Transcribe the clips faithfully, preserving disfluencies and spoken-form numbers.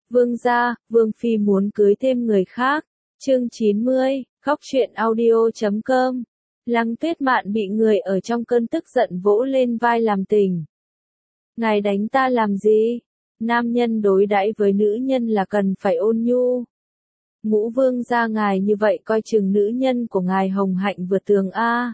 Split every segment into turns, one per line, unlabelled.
Vương gia, Vương Phi muốn cưới thêm người khác. Chương chín mươi, Khóc Chuyện Audio chấm com. Lăng Tuyết Mạn bị người ở trong cơn tức giận vỗ lên vai làm tình. Ngài đánh ta làm gì? Nam nhân đối đãi với nữ nhân là cần phải ôn nhu. Ngũ Vương gia ngài như vậy coi chừng nữ nhân của ngài hồng hạnh vượt tường a.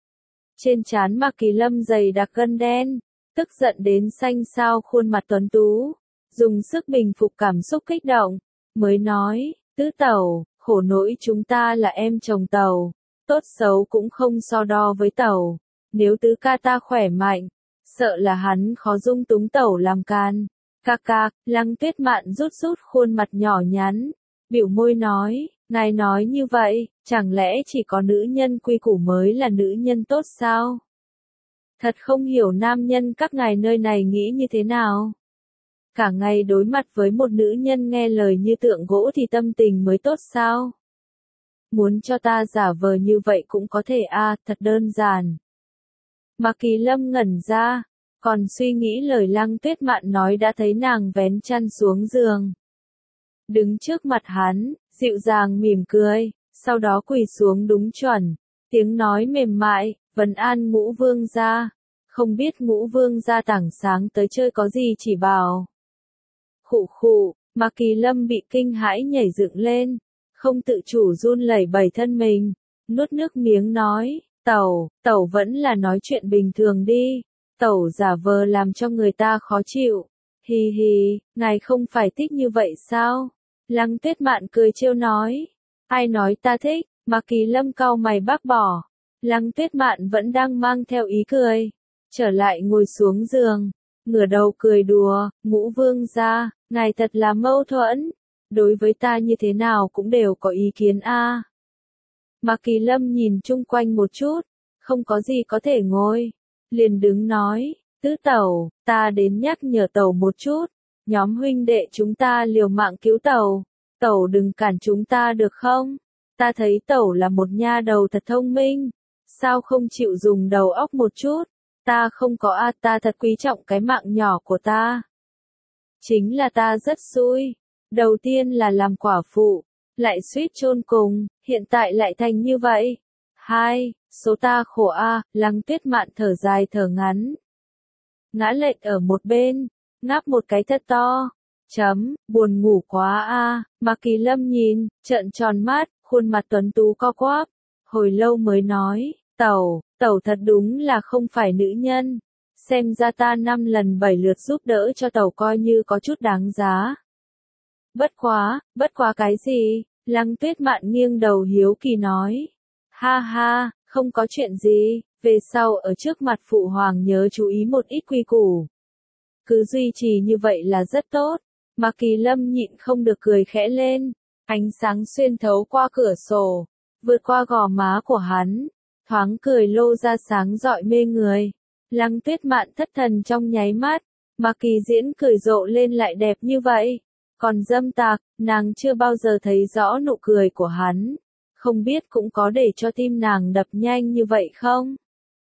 Trên trán Mạc Kỳ Lâm dày đặc gân đen, tức giận đến xanh xao khuôn mặt tuấn tú, dùng sức bình phục cảm xúc kích động, mới nói, tứ tẩu, khổ nỗi chúng ta là em chồng tẩu, tốt xấu cũng không so đo với tẩu, nếu tứ ca ta khỏe mạnh, sợ là hắn khó dung túng tẩu làm can. Ca ca, Lăng Tuyết Mạn rút rút khuôn mặt nhỏ nhắn, biểu môi nói, ngài nói như vậy, chẳng lẽ chỉ có nữ nhân quy củ mới là nữ nhân tốt sao? Thật không hiểu nam nhân các ngài nơi này nghĩ như thế nào. Cả ngày đối mặt với một nữ nhân nghe lời như tượng gỗ thì tâm tình mới tốt sao? Muốn cho ta giả vờ như vậy cũng có thể a, à, thật đơn giản. Mạc Kỳ Lâm ngẩn ra, còn suy nghĩ lời Lăng Tuyết Mạn nói đã thấy nàng vén chăn xuống giường. Đứng trước mặt hắn, dịu dàng mỉm cười, sau đó quỳ xuống đúng chuẩn, tiếng nói mềm mại, vấn an Ngũ Vương gia, không biết Ngũ Vương gia tảng sáng tới chơi có gì chỉ bảo. Khụ khụ, Mạc Kỳ Lâm bị kinh hãi nhảy dựng lên, không tự chủ run lẩy bẩy thân mình, nuốt nước miếng nói, tẩu, tẩu vẫn là nói chuyện bình thường đi, tẩu giả vờ làm cho người ta khó chịu, hì hì, ngài không phải thích như vậy sao? Lăng Tuyết Mạn cười trêu nói, ai nói ta thích? Mạc Kỳ Lâm cau mày bác bỏ, Lăng Tuyết Mạn vẫn đang mang theo ý cười, trở lại ngồi xuống giường, ngửa đầu cười đùa, Ngũ Vương gia, ngài thật là mâu thuẫn, đối với ta như thế nào cũng đều có ý kiến a. À. Mạc Kỳ Lâm nhìn chung quanh một chút, không có gì có thể ngồi, liền đứng nói, tứ tẩu, ta đến nhắc nhở tẩu một chút, nhóm huynh đệ chúng ta liều mạng cứu tẩu, tẩu đừng cản chúng ta được không? Ta thấy tẩu là một nha đầu thật thông minh, sao không chịu dùng đầu óc một chút? Ta không có a, à, ta thật quý trọng cái mạng nhỏ của ta. Chính là ta rất xui, đầu tiên là làm quả phụ, lại suýt chôn cùng, hiện tại lại thành như vậy. Hai, số ta khổ a, à, Lăng Tuyết Mạn thở dài thở ngắn. Ngã lệch ở một bên, ngáp một cái thật to. Chấm, buồn ngủ quá a, à. Mạc Kỳ Lâm nhìn, trợn tròn mắt, khuôn mặt tuấn tú co quắp, hồi lâu mới nói, tẩu, tẩu thật đúng là không phải nữ nhân, xem ra ta năm lần bảy lượt giúp đỡ cho tẩu coi như có chút đáng giá. Bất quá, bất quá cái gì? Lăng Tuyết Mạn nghiêng đầu hiếu kỳ nói, ha ha, không có chuyện gì, về sau ở trước mặt phụ hoàng nhớ chú ý một ít quy củ. Cứ duy trì như vậy là rất tốt. Mạc Kỳ Lâm nhịn không được cười khẽ lên, ánh sáng xuyên thấu qua cửa sổ, vượt qua gò má của hắn, thoáng cười lô ra sáng rọi mê người. Lăng Tuyết Mạn thất thần trong nháy mắt, Mạc Kỳ Diễn cười rộ lên lại đẹp như vậy, còn dâm tặc, nàng chưa bao giờ thấy rõ nụ cười của hắn, không biết cũng có để cho tim nàng đập nhanh như vậy không?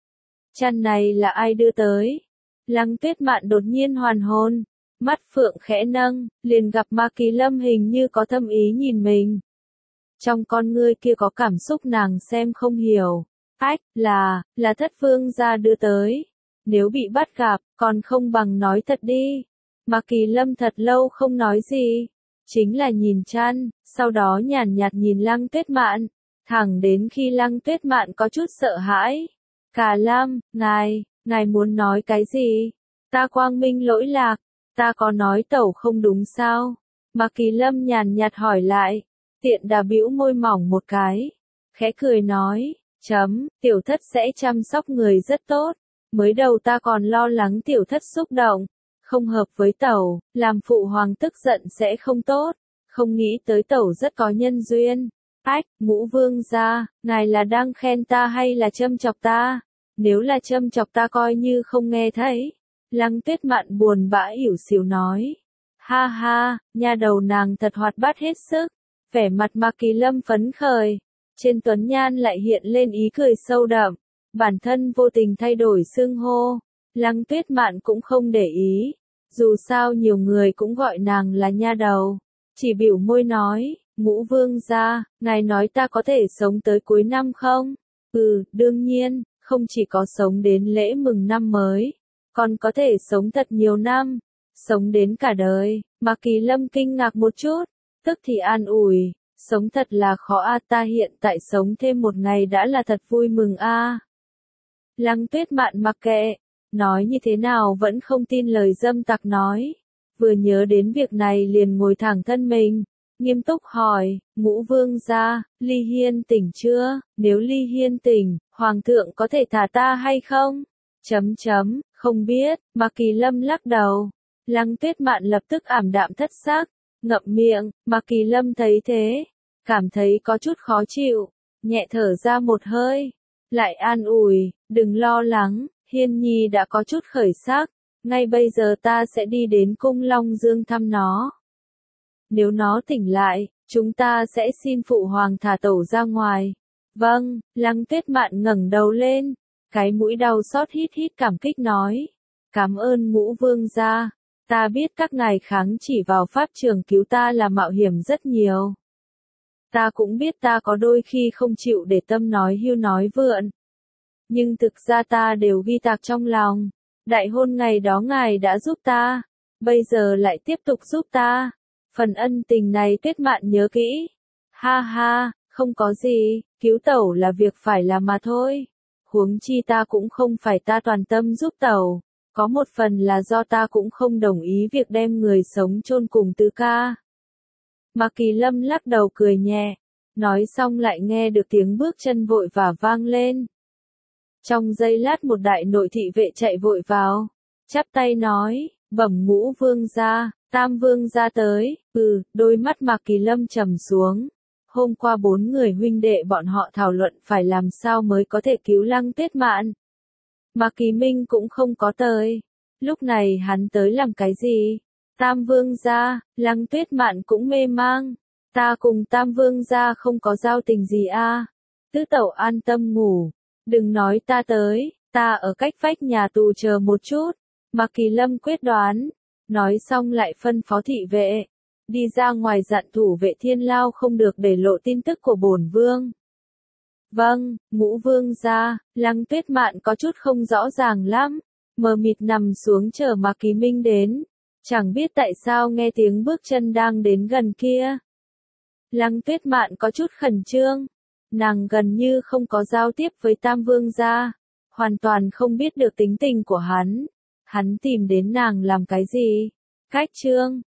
Chăn này là ai đưa tới? Lăng Tuyết Mạn đột nhiên hoàn hồn, mắt phượng khẽ nâng, liền gặp Mạc Kỳ Lâm hình như có thâm ý nhìn mình. Trong con ngươi kia có cảm xúc nàng xem không hiểu. Ách, là, là Thất Vương gia đưa tới. Nếu bị bắt gặp, còn không bằng nói thật đi. Mạc Kỳ Lâm thật lâu không nói gì. Chính là nhìn chăn, sau đó nhàn nhạt nhìn Lăng Tuyết Mạn. Thẳng đến khi Lăng Tuyết Mạn có chút sợ hãi. Cả Lâm, ngài, ngài muốn nói cái gì? Ta quang minh lỗi lạc. Ta có nói tẩu không đúng sao? Mạc Kỳ Lâm nhàn nhạt hỏi lại, tiện đà bĩu môi mỏng một cái, khẽ cười nói, chấm, tiểu thất sẽ chăm sóc người rất tốt, mới đầu ta còn lo lắng tiểu thất xúc động, không hợp với tẩu, làm phụ hoàng tức giận sẽ không tốt, không nghĩ tới tẩu rất có nhân duyên. Ách, Ngũ Vương gia, ngài là đang khen ta hay là châm chọc ta? Nếu là châm chọc ta coi như không nghe thấy. Lăng Tuyết Mạn buồn bã ỉu xìu nói, ha ha, nha đầu nàng thật hoạt bát hết sức, vẻ mặt Mạc Kỳ Lâm phấn khởi, trên tuấn nhan lại hiện lên ý cười sâu đậm, bản thân vô tình thay đổi xưng hô, Lăng Tuyết Mạn cũng không để ý, Dù sao nhiều người cũng gọi nàng là nha đầu. Chỉ bĩu môi nói, Ngũ vương gia, ngài nói ta có thể sống tới cuối năm không? Ừ, đương nhiên, không chỉ có sống đến lễ mừng năm mới, còn có thể sống thật nhiều năm, sống đến cả đời. Mạc Kỳ Lâm kinh ngạc một chút, tức thì an ủi, sống thật là khó a, ta hiện tại sống thêm một ngày đã là thật vui mừng a. Lăng Tuyết Mạn mặc kệ, nói như thế nào vẫn không tin lời dâm tặc nói, vừa nhớ đến việc này liền ngồi thẳng thân mình, nghiêm túc hỏi, Ngũ vương gia, Ly Hiên tỉnh chưa? Nếu Ly Hiên tỉnh, hoàng thượng có thể thả ta hay không? Chấm chấm, không biết. Mạc Kỳ Lâm lắc đầu. Lăng Tuyết Mạn lập tức ảm đạm thất sắc, ngậm miệng. Mạc Kỳ Lâm thấy thế, cảm thấy có chút khó chịu, nhẹ thở ra một hơi, lại an ủi, đừng lo lắng, Hiên Nhi đã có chút khởi sắc, ngay bây giờ ta sẽ đi đến cung Long Dương thăm nó. Nếu nó tỉnh lại, chúng ta sẽ xin phụ hoàng thả tẩu ra ngoài. Vâng, Lăng Tuyết Mạn ngẩng đầu lên, cái mũi đau xót hít hít cảm kích nói. Cảm ơn Ngũ vương gia, ta biết các ngài kháng chỉ vào pháp trường cứu ta là mạo hiểm rất nhiều. Ta cũng biết ta có đôi khi không chịu để tâm nói hưu nói vượn. Nhưng thực ra ta đều ghi tạc trong lòng. Đại hôn ngày đó ngài đã giúp ta, bây giờ lại tiếp tục giúp ta. Phần ân tình này Tuyết Mạn nhớ kỹ. Ha ha, không có gì, cứu tẩu là việc phải làm mà thôi. Huống chi ta cũng không phải ta toàn tâm giúp tẩu. Có một phần là do ta cũng không đồng ý việc đem người sống chôn cùng Tứ ca. Mạc Kỳ Lâm lắc đầu cười nhẹ. Nói xong lại nghe được tiếng bước chân vội vã vang lên. Trong giây lát một đại nội thị vệ chạy vội vào. Chắp tay nói, bẩm Ngũ vương gia. Tam vương ra tới, ừ, đôi mắt Mạc Kỳ Lâm trầm xuống. Hôm qua bốn người huynh đệ bọn họ thảo luận phải làm sao mới có thể cứu Lăng Tuyết Mạn. Mạc Kỳ Minh cũng không có tới. Lúc này hắn tới làm cái gì? Tam vương gia, Lăng Tuyết Mạn cũng mê mang. Ta cùng Tam vương gia không có giao tình gì a. Tứ tẩu an tâm ngủ. Đừng nói ta tới, ta ở cách vách nhà tù chờ một chút. Mạc Kỳ Lâm quyết đoán. Nói xong lại phân phó thị vệ, đi ra ngoài dặn thủ vệ Thiên Lao không được để lộ tin tức của bổn vương. Vâng, Ngũ vương gia. Lăng Tuyết Mạn có chút không rõ ràng lắm, mờ mịt nằm xuống chờ Mạc Kỳ Minh đến, chẳng biết tại sao nghe tiếng bước chân đang đến gần kia. Lăng Tuyết Mạn có chút khẩn trương, nàng gần như không có giao tiếp với Tam vương gia, hoàn toàn không biết được tính tình của hắn. Hắn tìm đến nàng làm cái gì? Cách chương